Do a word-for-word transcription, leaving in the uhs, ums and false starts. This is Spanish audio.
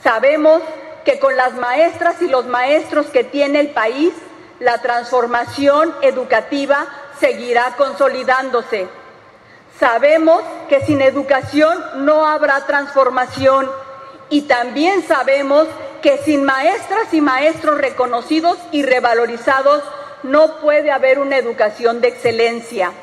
Sabemos que con las maestras y los maestros que tiene el país, la transformación educativa seguirá consolidándose. Sabemos que sin educación no habrá transformación y también sabemos que sin maestras y maestros reconocidos y revalorizados no puede haber una educación de excelencia.